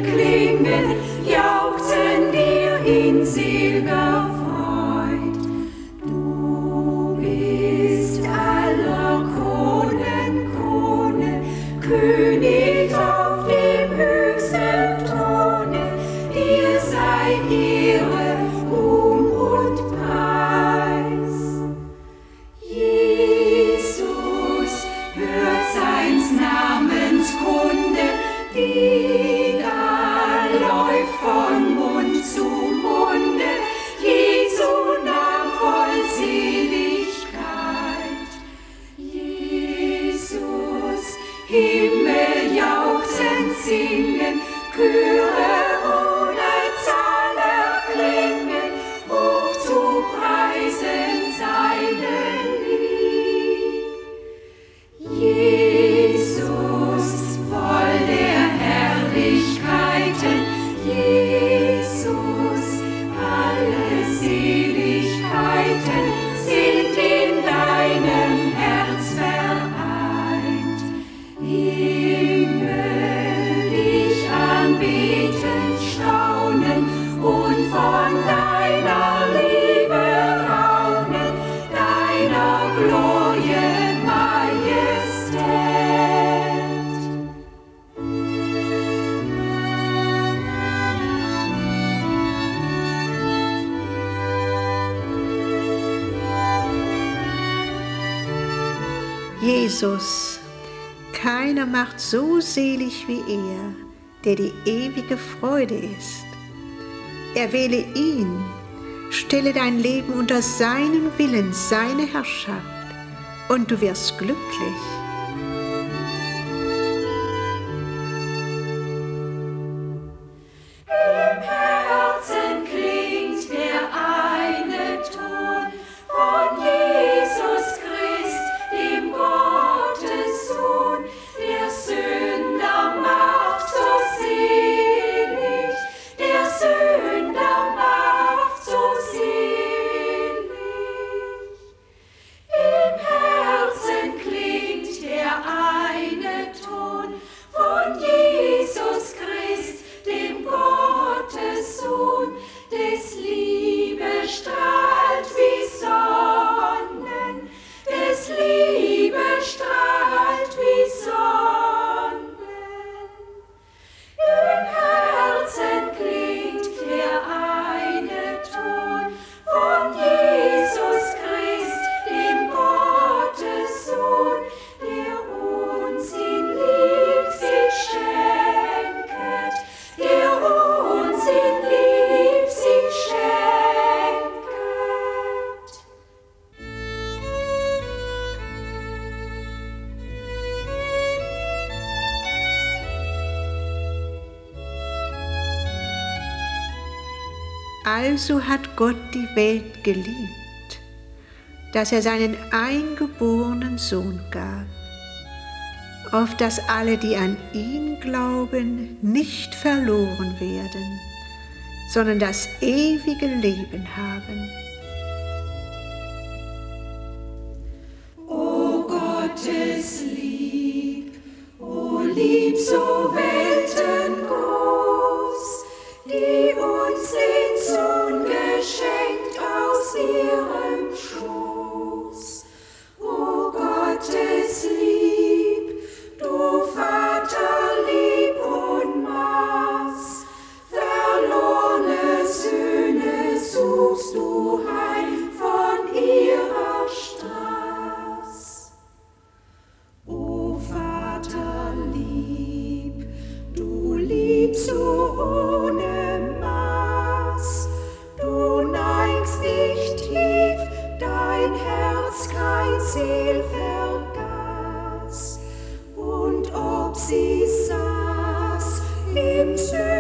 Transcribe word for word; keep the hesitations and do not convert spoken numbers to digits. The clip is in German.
klingen, jauchzen dir in selger Freud. Du bist aller Kronen Krone, König auf dem höchsten Throne, dir sei Ehre, Ruhm und Preis. Jesus hört seins Namens Kunde, die da läuft von Mund zu Munde, Jesu Namen voll Seligkeit. Jesus, Himmel jauchzend singen, Chöre ohne Zahl erklingen, hoch zu preisen seinen Lieb. Jesus, voll der Herrlichkeiten, Jesus, alle Seligkeiten sind in deinem Herz vereint. Himmel, dich anbeten, staunen und von deiner Liebe raunen, deiner Glorie Majestät. Jesus, keiner macht so selig wie er, der die ewige Freude ist. Erwähle ihn, stelle dein Leben unter seinen Willen, seine Herrschaft, und du wirst glücklich. Im Herzen klingt der eine Ton von Jesus Christ, dem Gottessohn, der Sünder macht so selig, der Sünder macht so selig. Im Herzen klingt der eine Ton von Jesus Christ, dem Gottessohn, des Liebe strahlt wie Sonnen, des Liebe strahlt wie Sonnen. Im Herzen klingt der eine Ton von Jesus Christ, dem Gottessohn, der uns in Lieb sich schenket, der uns in Lieb sich schenket. Also hat Gott die Welt geliebt, dass er seinen eingeborenen Sohn gab, auf dass alle, die an ihn glauben, nicht verloren werden, sondern das ewige Leben haben. O Gottes Lieb, o Lieb so weltengroß, die uns den Sohn geschenkt aus ihrem Schoß. O Gottes Lieb, du Vaterlieb und Maß, verlorene Söhne suchst du heim von ihrer Straß. O Vaterlieb, du liebst so ohne Maß, du neigst dich tief, dein Herz kein Seel vergaß, und ob sie saß im Süden